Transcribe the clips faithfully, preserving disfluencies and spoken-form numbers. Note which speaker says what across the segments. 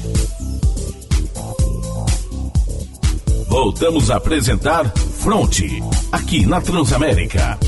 Speaker 1: Voltamos a apresentar Fronte, aqui na Transamérica.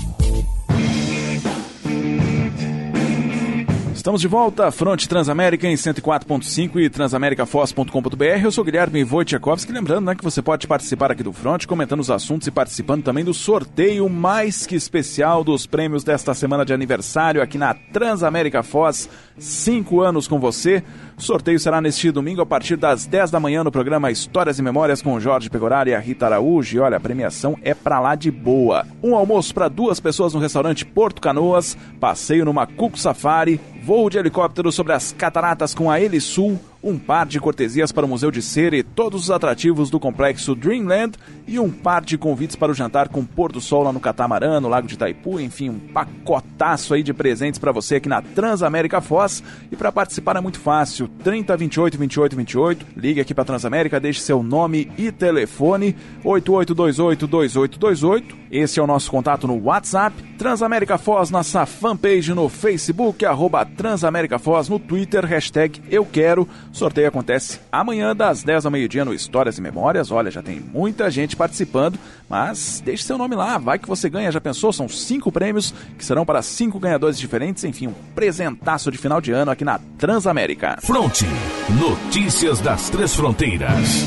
Speaker 2: Estamos de volta, Fronte Transamérica em cento e quatro ponto cinco e transamerica foz ponto com ponto b r. Eu sou Guilherme Wojciechowski, lembrando, né, que você pode participar aqui do Fronte, comentando os assuntos e participando também do sorteio mais que especial dos prêmios desta semana de aniversário aqui na Transamérica Foz. Cinco anos com você. O sorteio será neste domingo a partir das dez da manhã no programa Histórias e Memórias com o Jorge Pegoraro e a Rita Araújo. E olha, a premiação é pra lá de boa. Um almoço para duas pessoas no restaurante Porto Canoas, passeio numa Cuco Safari, voo de helicóptero sobre as cataratas com a Helisul, um par de cortesias para o Museu de Cera e todos os atrativos do complexo Dreamland e um par de convites para o jantar com pôr do sol lá no Catamarã, no Lago de Itaipu, enfim, um pacotaço aí de presentes para você aqui na Transamérica Foz. E para participar é muito fácil, trinta, vinte e oito, vinte e oito, vinte e oito, ligue aqui para Transamérica, deixe seu nome e telefone, oito oito dois oito, dois oito dois oito, esse é o nosso contato no WhatsApp, Transamérica Foz, nossa fanpage no Facebook, arroba Transamérica Foz, no Twitter, hashtag Eu Quero. Sorteio acontece amanhã das dez ao meio-dia no Histórias e Memórias. Olha, já tem muita gente participando, mas deixe seu nome lá, vai que você ganha. Já pensou? São cinco prêmios que serão para cinco ganhadores diferentes. Enfim, um presentaço de final de ano aqui na Transamérica.
Speaker 1: Fronte, notícias das Três Fronteiras.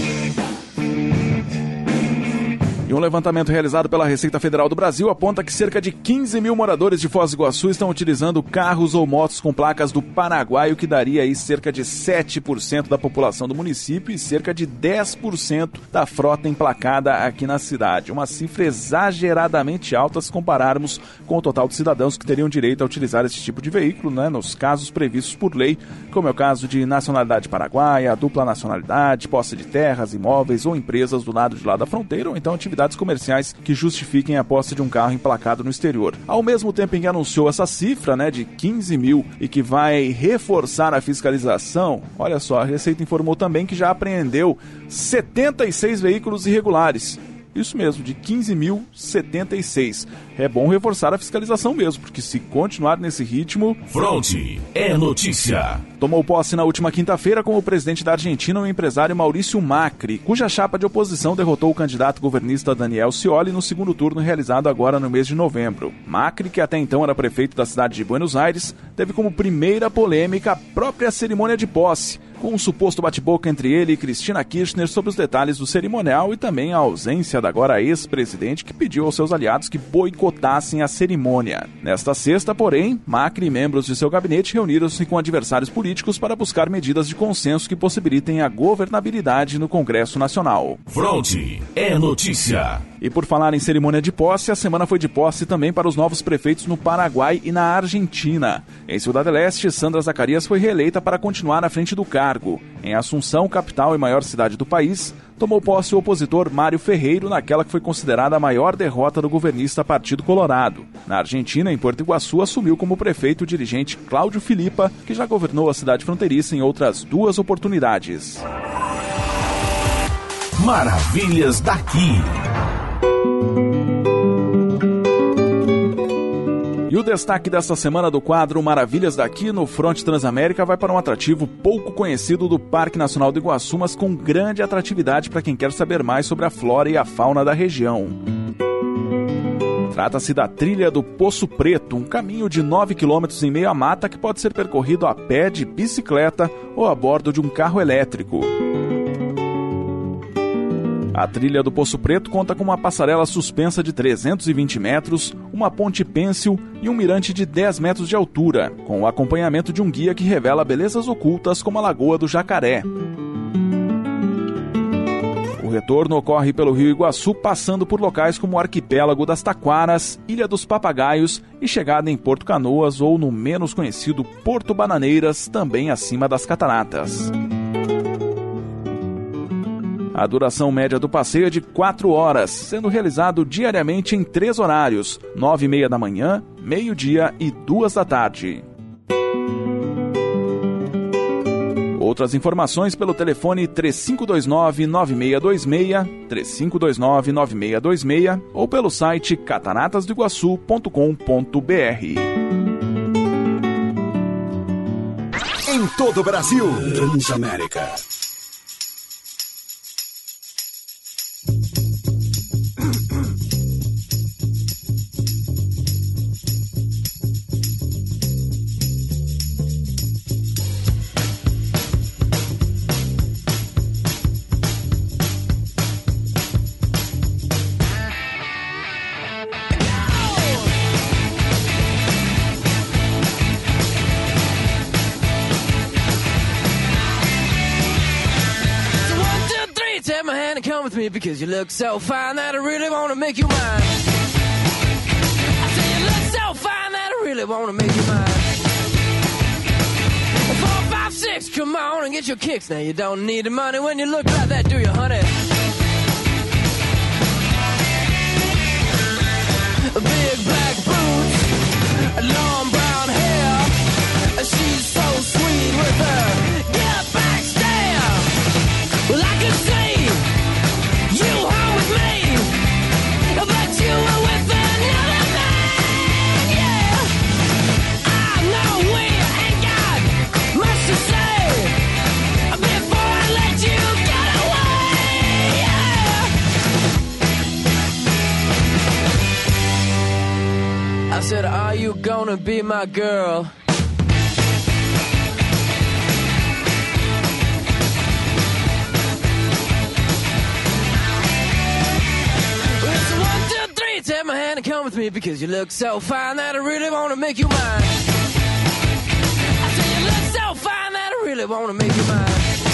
Speaker 2: E um levantamento realizado pela Receita Federal do Brasil aponta que cerca de quinze mil moradores de Foz do Iguaçu estão utilizando carros ou motos com placas do Paraguai, o que daria aí cerca de sete por cento da população do município e cerca de dez por cento da frota emplacada aqui na cidade. Uma cifra exageradamente alta se compararmos com o total de cidadãos que teriam direito a utilizar esse tipo de veículo, né, nos casos previstos por lei, como é o caso de nacionalidade paraguaia, dupla nacionalidade, posse de terras, imóveis ou empresas do lado de lá da fronteira, ou então atividades comerciais que justifiquem a posse de um carro emplacado no exterior. Ao mesmo tempo em que anunciou essa cifra, né, de quinze mil e que vai reforçar a fiscalização, olha só, a Receita informou também que já apreendeu setenta e seis veículos irregulares. Isso mesmo, de quinze mil, setenta e seis. É bom reforçar a fiscalização mesmo, porque se continuar nesse ritmo...
Speaker 1: Fronte é notícia.
Speaker 2: Tomou posse na última quinta-feira como presidente da Argentina o empresário Maurício Macri, cuja chapa de oposição derrotou o candidato governista Daniel Scioli no segundo turno realizado agora no mês de novembro. Macri, que até então era prefeito da cidade de Buenos Aires, teve como primeira polêmica a própria cerimônia de posse, com um suposto bate-boca entre ele e Cristina Kirchner sobre os detalhes do cerimonial e também a ausência da agora ex-presidente, que pediu aos seus aliados que boicotassem a cerimônia. Nesta sexta, porém, Macri e membros de seu gabinete reuniram-se com adversários políticos para buscar medidas de consenso que possibilitem a governabilidade no Congresso Nacional.
Speaker 1: Fronte é notícia.
Speaker 2: E por falar em cerimônia de posse, a semana foi de posse também para os novos prefeitos no Paraguai e na Argentina. Em Ciudad del Este, Sandra Zacarias foi reeleita para continuar à frente do cargo. Em Assunção, capital e maior cidade do país, tomou posse o opositor Mário Ferreiro naquela que foi considerada a maior derrota do governista Partido Colorado. Na Argentina, em Porto Iguaçu, assumiu como prefeito o dirigente Cláudio Filipa, que já governou a cidade fronteiriça em outras duas oportunidades.
Speaker 1: Maravilhas daqui.
Speaker 2: E o destaque desta semana do quadro Maravilhas daqui no Fronte Transamérica vai para um atrativo pouco conhecido do Parque Nacional do Iguaçu, mas com grande atratividade para quem quer saber mais sobre a flora e a fauna da região. Trata-se da Trilha do Poço Preto, um caminho de nove quilômetros em meio à mata que pode ser percorrido a pé, de bicicleta ou a bordo de um carro elétrico. A Trilha do Poço Preto conta com uma passarela suspensa de trezentos e vinte metros, uma ponte pêncil e um mirante de dez metros de altura, com o acompanhamento de um guia que revela belezas ocultas como a Lagoa do Jacaré. O retorno ocorre pelo Rio Iguaçu, passando por locais como o Arquipélago das Taquaras, Ilha dos Papagaios e chegada em Porto Canoas ou no menos conhecido Porto Bananeiras, também acima das cataratas. A duração média do passeio é de quatro horas, sendo realizado diariamente em três horários, nove e meia da manhã, meio-dia e duas da tarde. Outras informações pelo telefone três cinco dois nove, nove seis dois seis, três cinco dois nove, nove seis dois seis ou pelo site cataratas do iguaçu ponto com ponto b r.
Speaker 3: em todo o Brasil. Transamérica.
Speaker 4: Because you look so fine that I really want to make you mine. I say you look so fine that I really want to make you mine. Four, five, six, come on and get your kicks. Now you don't need the money when you look like that, do you, honey? Big black boots, long brown hair. She's so sweet with her get back stare. Well, I can see you home with me, but you were with another man, yeah. I know we ain't got much to say before I let you get away, yeah. I said, are you gonna be my girl? Take my hand and come with me because you look so fine that I really want to make you mine. I say you look so fine that I really want to make you mine.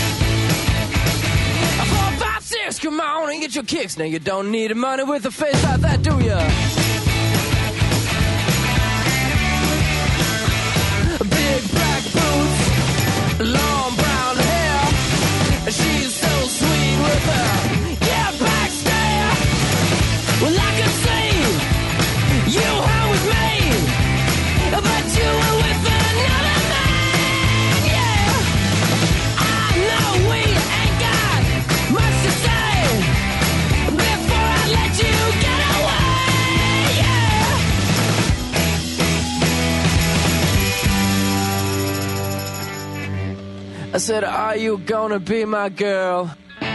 Speaker 4: Four, five, six, come on and get your kicks. Now you don't need the money with a face like that, do ya? Big black boots, long brown hair. She's so sweet with her yeah, back stare. Well, I could see you home with me, but you were with another man, yeah. I know we ain't got much to say before I let you get away, yeah. I said, are you gonna be my girl?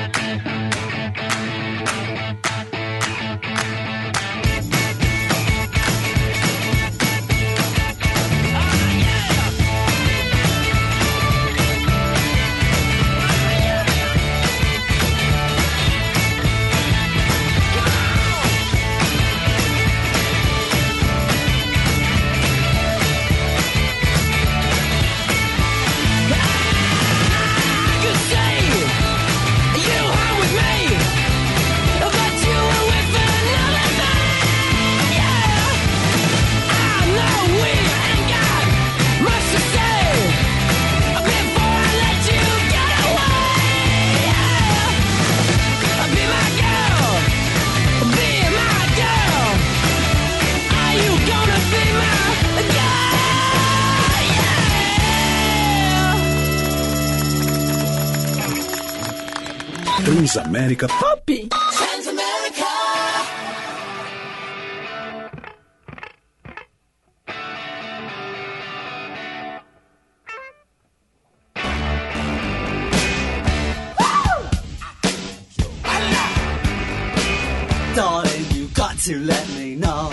Speaker 3: Transamérica Pop.
Speaker 5: Transamérica.
Speaker 6: Darling, you got to let me know.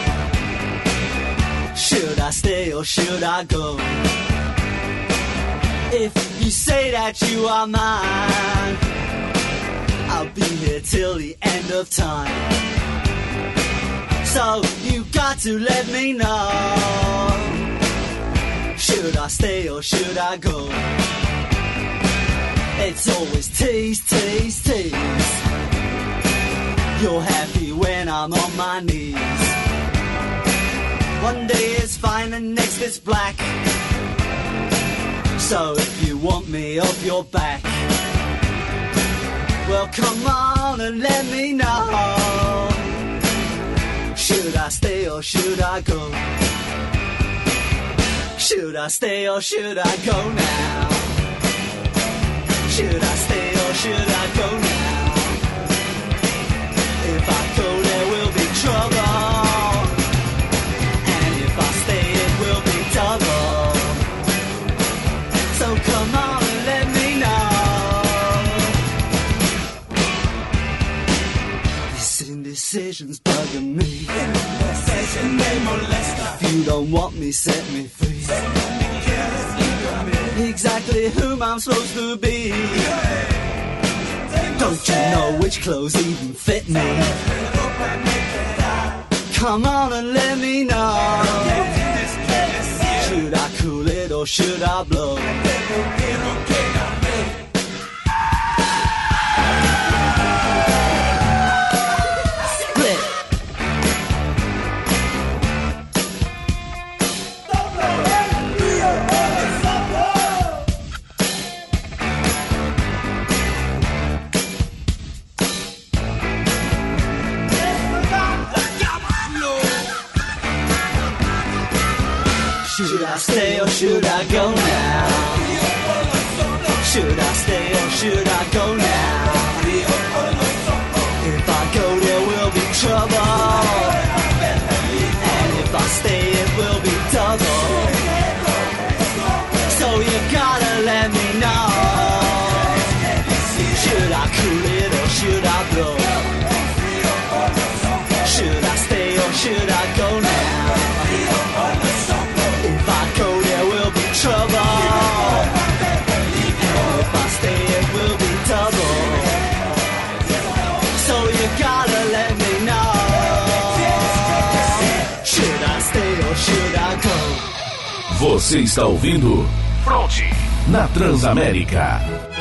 Speaker 6: Should I stay or should I go? If you say that you are mine, I'll be here till the end of time. So you got to let me know. Should I stay or should I go? It's always tease, tease, tease. You're happy when I'm on my knees. One day it's fine and next it's black. So if you want me off your back, well come on and let me know. Should I stay or should I go? Should I stay or should I go now? Should I stay or should I go now? If I go there will be trouble, and if I stay it will be double. So indecision's bugging me. If you don't want me, set me free. Exactly whom I'm supposed to be. Don't you know which clothes even fit me? Come on and let me know. Should I cool it or should I blow? Should I stay or should I go now? Should I stay or should I go now? If I go there will be trouble, and if I stay it will be double. So you gotta let me know. Should I cool it or should I blow? Should I stay or should I go now? If I go there will be trouble, and if I stay it will be double. So you gotta let me know. Should I stay or should I go?
Speaker 1: Você está ouvindo Fronte na Transamérica.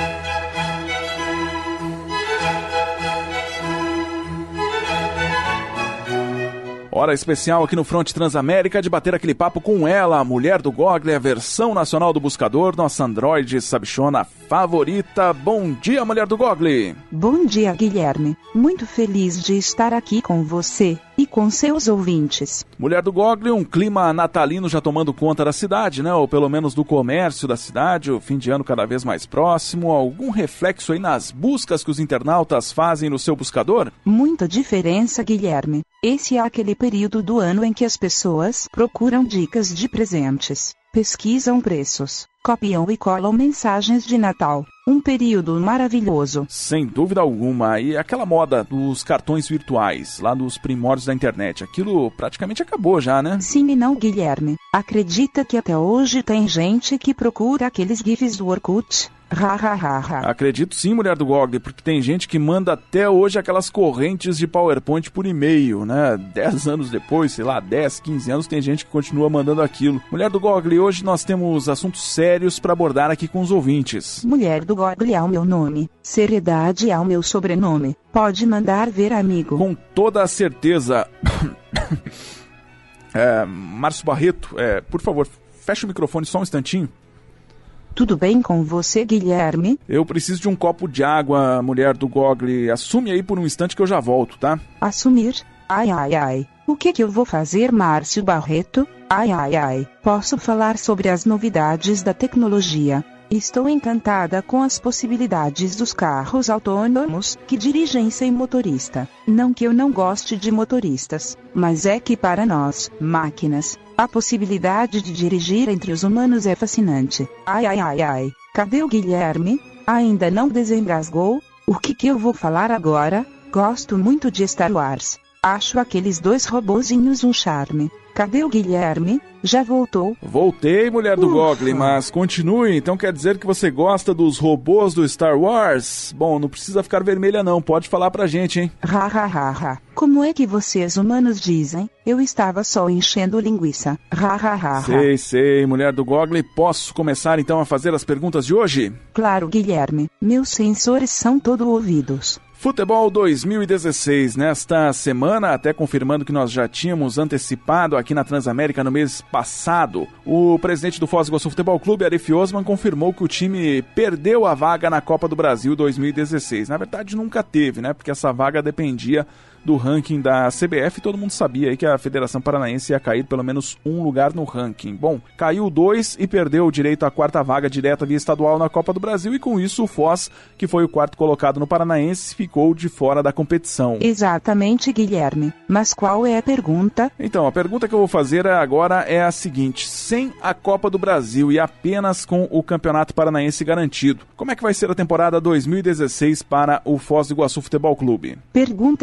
Speaker 2: Hora especial aqui no Fronte Transamérica de bater aquele papo com ela, a mulher do Google, a versão nacional do buscador, nossa androide sabichona favorita. Bom dia, mulher do Google.
Speaker 7: Bom dia, Guilherme. Muito feliz de estar aqui com você e com seus ouvintes.
Speaker 2: Mulher do Google, um clima natalino já tomando conta da cidade, né? Ou pelo menos do comércio da cidade, o fim de ano cada vez mais próximo. Algum reflexo aí nas buscas que os internautas fazem no seu buscador?
Speaker 7: Muita diferença, Guilherme. Esse é aquele período do ano em que as pessoas procuram dicas de presentes, pesquisam preços, copiam e colam mensagens de Natal. Um período maravilhoso.
Speaker 2: Sem dúvida alguma. E aquela moda dos cartões virtuais, lá nos primórdios da internet, aquilo praticamente acabou já, né?
Speaker 7: Sim e não, Guilherme. Acredita que até hoje tem gente que procura aqueles gifs do Orkut? Ha, ha, ha, ha.
Speaker 2: Acredito sim, mulher do Google, porque tem gente que manda até hoje aquelas correntes de PowerPoint por e-mail, né? Dez anos depois, sei lá, dez, quinze anos, tem gente que continua mandando aquilo. Mulher do Google, hoje nós temos assuntos sérios para abordar aqui com os ouvintes.
Speaker 7: Mulher do Google é o meu nome, seriedade é o meu sobrenome. Pode mandar ver, amigo.
Speaker 2: Com toda a certeza. é, Márcio Barreto, é, por favor, fecha o microfone só um instantinho.
Speaker 7: Tudo bem com você, Guilherme?
Speaker 2: Eu preciso de um copo de água, mulher do Google. Assume aí por um instante que eu já volto, tá?
Speaker 7: Assumir? Ai, ai, ai. O que que eu vou fazer, Márcio Barreto? Ai, ai, ai. Posso falar sobre as novidades da tecnologia. Estou encantada com as possibilidades dos carros autônomos que dirigem sem motorista. Não que eu não goste de motoristas, mas é que para nós, máquinas, a possibilidade de dirigir entre os humanos é fascinante. Ai, ai, ai, ai. Cadê o Guilherme? Ainda não desengasgou? O que que eu vou falar agora? Gosto muito de Star Wars. Acho aqueles dois robozinhos um charme. Cadê o Guilherme? Já voltou?
Speaker 2: Voltei, mulher do
Speaker 7: Ufa.
Speaker 2: Google, mas continue. Então quer dizer que você gosta dos robôs do Star Wars? Bom, não precisa ficar vermelha não, pode falar pra gente, hein?
Speaker 7: Ha, ha, ha, ha. Como é que vocês humanos dizem? Eu estava só enchendo linguiça. Ha, ha, ha, ha.
Speaker 2: Sei, sei, mulher do Google. Posso começar então a fazer as perguntas de hoje?
Speaker 7: Claro, Guilherme. Meus sensores são todo ouvidos.
Speaker 2: Futebol dois mil e dezesseis, nesta semana, até confirmando que nós já tínhamos antecipado aqui na Transamérica no mês passado, o presidente do Foz do Iguaçu Futebol Clube, Arif Osman, confirmou que o time perdeu a vaga na Copa do Brasil dois mil e dezesseis. Na verdade, nunca teve, né? Porque essa vaga dependia do ranking da C B F, todo mundo sabia aí que a Federação Paranaense ia cair pelo menos um lugar no ranking. Bom, caiu dois e perdeu o direito à quarta vaga direta via estadual na Copa do Brasil, e com isso o Foz, que foi o quarto colocado no Paranaense, ficou de fora da competição.
Speaker 7: Exatamente, Guilherme. Mas qual é a pergunta?
Speaker 2: Então, a pergunta que eu vou fazer agora é a seguinte: sem a Copa do Brasil e apenas com o Campeonato Paranaense garantido, como é que vai ser a temporada dois mil e dezesseis para o Foz do Iguaçu Futebol Clube?
Speaker 7: Pergunta difícil,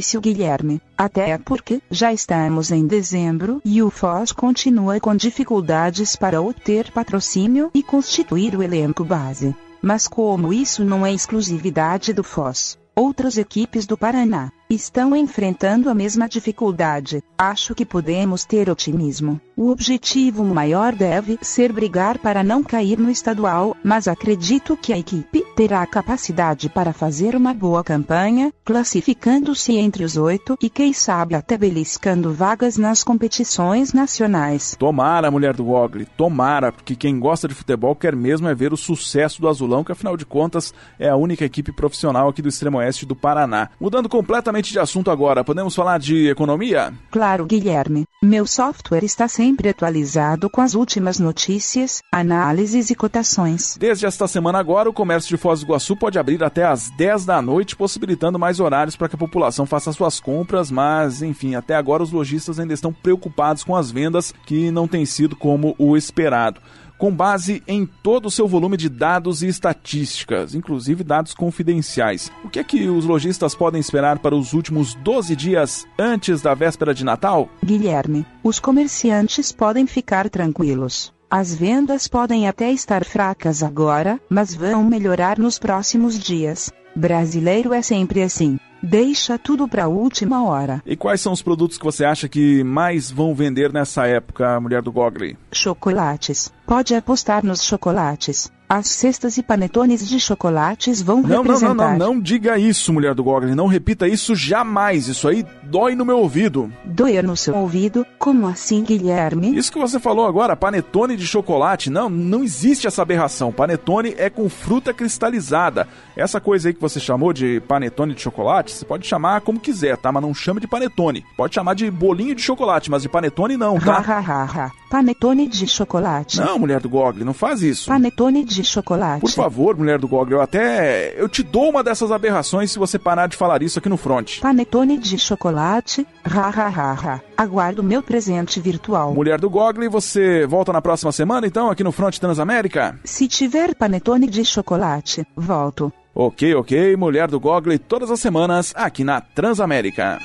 Speaker 7: difícil, Guilherme, até porque já estamos em dezembro e o Foz continua com dificuldades para obter patrocínio e constituir o elenco base. Mas como isso não é exclusividade do Foz, outras equipes do Paraná estão enfrentando a mesma dificuldade. Acho que podemos ter otimismo. O objetivo maior deve ser brigar para não cair no estadual, mas acredito que a equipe terá capacidade para fazer uma boa campanha, classificando-se entre os oito e quem sabe até beliscando vagas nas competições nacionais.
Speaker 2: Tomara, mulher do Gogli, tomara, porque quem gosta de futebol quer mesmo é ver o sucesso do Azulão, que afinal de contas é a única equipe profissional aqui do extremo oeste do Paraná. Mudando completamente de assunto agora, podemos falar de economia?
Speaker 7: Claro, Guilherme. Meu software está sempre atualizado com as últimas notícias, análises e cotações.
Speaker 2: Desde esta semana agora, o comércio de Foz do Iguaçu pode abrir até às dez da noite, possibilitando mais horários para que a população faça suas compras, mas, enfim, até agora os lojistas ainda estão preocupados com as vendas, que não tem sido como o esperado. Com base em todo o seu volume de dados e estatísticas, inclusive dados confidenciais. O que é que os lojistas podem esperar para os últimos doze dias antes da véspera de Natal?
Speaker 7: Guilherme, os comerciantes podem ficar tranquilos. As vendas podem até estar fracas agora, mas vão melhorar nos próximos dias. Brasileiro é sempre assim. Deixa tudo para a última hora.
Speaker 2: E quais são os produtos que você acha que mais vão vender nessa época, mulher do Gogli?
Speaker 7: Chocolates. Pode apostar nos chocolates. As cestas e panetones de chocolates vão
Speaker 2: não,
Speaker 7: representar...
Speaker 2: Não, não, não, não diga isso, mulher do Gogli. Não repita isso jamais. Isso aí dói no meu ouvido.
Speaker 7: Doer no seu ouvido? Como assim, Guilherme?
Speaker 2: Isso que você falou agora, panetone de chocolate. Não, não existe essa aberração. Panetone é com fruta cristalizada. Essa coisa aí que você chamou de panetone de chocolate, você pode chamar como quiser, tá? Mas não chame de panetone. Pode chamar de bolinho de chocolate, mas de panetone não, tá?
Speaker 7: Ha, ha, ha, ha. Panetone de chocolate.
Speaker 2: Não, mulher do Gogli, não faz isso.
Speaker 7: Panetone de chocolate.
Speaker 2: Por favor, mulher do Gogli, eu até... Eu te dou uma dessas aberrações se você parar de falar isso aqui no front.
Speaker 7: Panetone de chocolate. Ha, ha, ha, ha. Aguardo meu presente virtual.
Speaker 2: Mulher do Gogli, você volta na próxima semana, então, aqui no Front Transamérica?
Speaker 7: Se tiver panetone de chocolate, volto.
Speaker 2: Ok, ok, mulher do Gogli, todas as semanas aqui na Transamérica.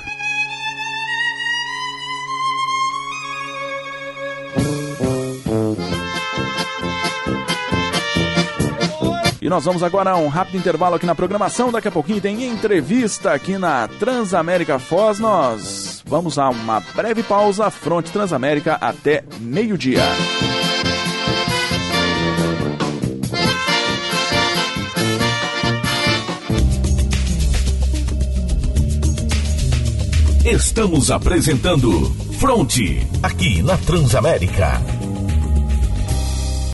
Speaker 2: E nós vamos agora a um rápido intervalo aqui na programação. Daqui a pouquinho tem entrevista aqui na Transamérica Foz. Nós vamos a uma breve pausa. Front Transamérica até meio-dia.
Speaker 1: Estamos apresentando Front, aqui na Transamérica.